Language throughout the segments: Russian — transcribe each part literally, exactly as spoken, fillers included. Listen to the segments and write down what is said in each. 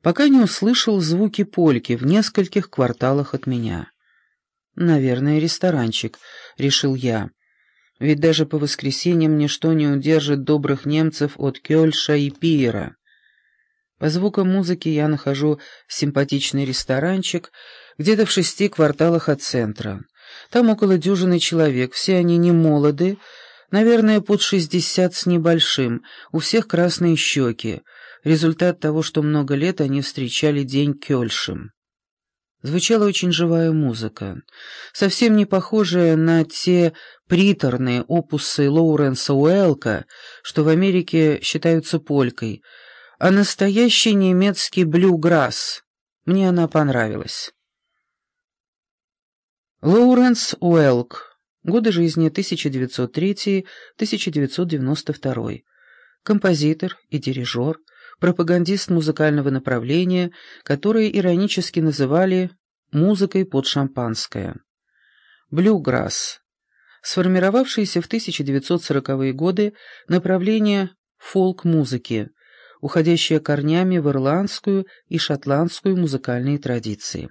пока не услышал звуки польки в нескольких кварталах от меня. «Наверное, ресторанчик», — решил я. «Ведь даже по воскресеньям ничто не удержит добрых немцев от Кёльша и Пиера». По звукам музыки я нахожу симпатичный ресторанчик где-то в шести кварталах от центра. Там около дюжины человек, все они не молоды, наверное, под шестьдесят с небольшим, у всех красные щеки, результат того, что много лет они встречали день Кёльшем. Звучала очень живая музыка, совсем не похожая на те приторные опусы Лоуренса Уэлка, что в Америке считаются полькой, а настоящий немецкий блюграсс. Мне она понравилась. Лоуренс Уэлк. Годы жизни тысяча девятьсот третий — тысяча девятьсот девяносто второй. Композитор и дирижер, пропагандист музыкального направления, которое иронически называли «музыкой под шампанское». Блюграсс. Сформировавшееся в тысяча девятьсот сороковые годы направление фолк-музыки, уходящее корнями в ирландскую и шотландскую музыкальные традиции.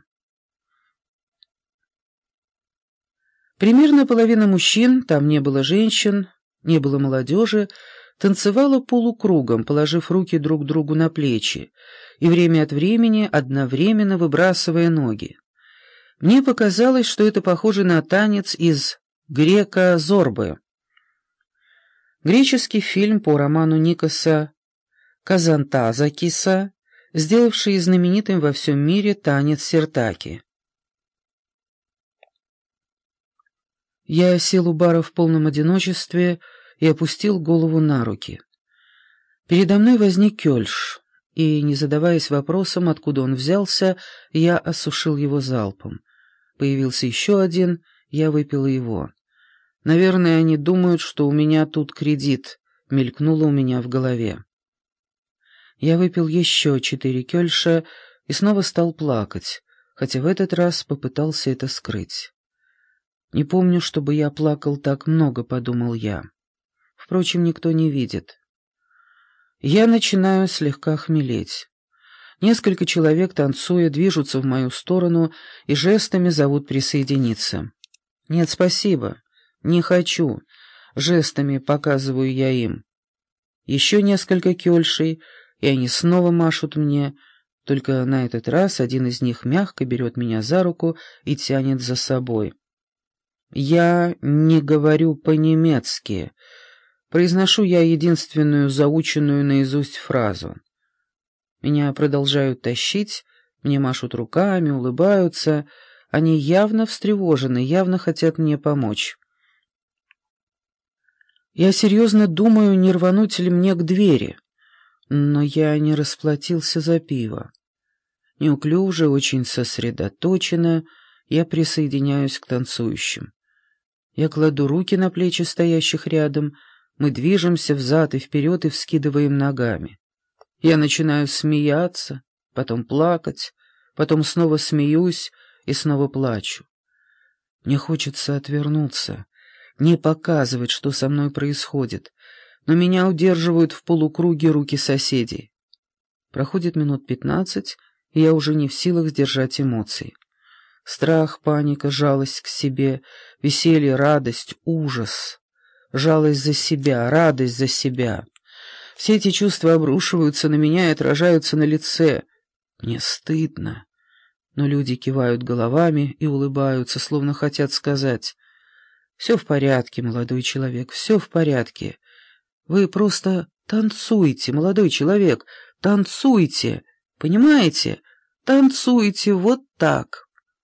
Примерно половина мужчин, там не было женщин, не было молодежи, танцевала полукругом, положив руки друг другу на плечи, и время от времени одновременно выбрасывая ноги. Мне показалось, что это похоже на танец из «Грека-Зорбы». Греческий фильм по роману Никоса Казантазакиса, сделавший знаменитым во всем мире танец сиртаки. Я сел у бара в полном одиночестве и опустил голову на руки. Передо мной возник Кёльш, и, не задаваясь вопросом, откуда он взялся, я осушил его залпом. Появился еще один, я выпил его. «Наверное, они думают, что у меня тут кредит», — мелькнуло у меня в голове. Я выпил еще четыре Кёльша и снова стал плакать, хотя в этот раз попытался это скрыть. «Не помню, чтобы я плакал так много», — подумал я. Впрочем, никто не видит. Я начинаю слегка хмелеть. Несколько человек, танцуя, движутся в мою сторону и жестами зовут присоединиться. «Нет, спасибо. Не хочу», — жестами показываю я им. Еще несколько кёльшей, и они снова машут мне, только на этот раз один из них мягко берет меня за руку и тянет за собой. «Я не говорю по-немецки», — произношу я единственную заученную наизусть фразу. Меня продолжают тащить, мне машут руками, улыбаются, они явно встревожены, явно хотят мне помочь. Я серьезно думаю, не рвануть ли мне к двери, но я не расплатился за пиво. Неуклюже, очень сосредоточенно я присоединяюсь к танцующим. Я кладу руки на плечи стоящих рядом, мы движемся взад и вперед и вскидываем ногами. Я начинаю смеяться, потом плакать, потом снова смеюсь и снова плачу. Мне хочется отвернуться, не показывать, что со мной происходит, но меня удерживают в полукруге руки соседей. Проходит минут пятнадцать, и я уже не в силах сдержать эмоций. Страх, паника, жалость к себе, веселье, радость, ужас. Жалость за себя, радость за себя. Все эти чувства обрушиваются на меня и отражаются на лице. Мне стыдно. Но люди кивают головами и улыбаются, словно хотят сказать: «Все в порядке, молодой человек, все в порядке. Вы просто танцуйте, молодой человек, танцуйте, понимаете? Танцуйте вот так».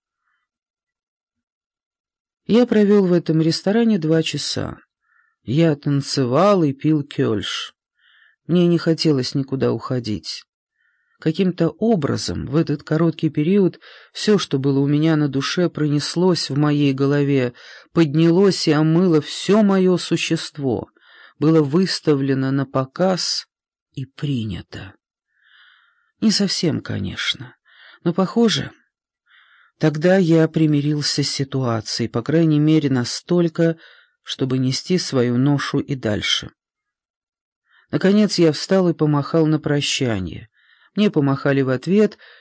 Я провел в этом ресторане два часа. Я танцевал и пил кёльш. Мне не хотелось никуда уходить. Каким-то образом в этот короткий период все, что было у меня на душе, пронеслось в моей голове, поднялось и омыло все мое существо, было выставлено на показ и принято. Не совсем, конечно, но похоже. Тогда я примирился с ситуацией, по крайней мере, настолько, чтобы нести свою ношу и дальше. Наконец я встал и помахал на прощание. Мне помахали в ответ,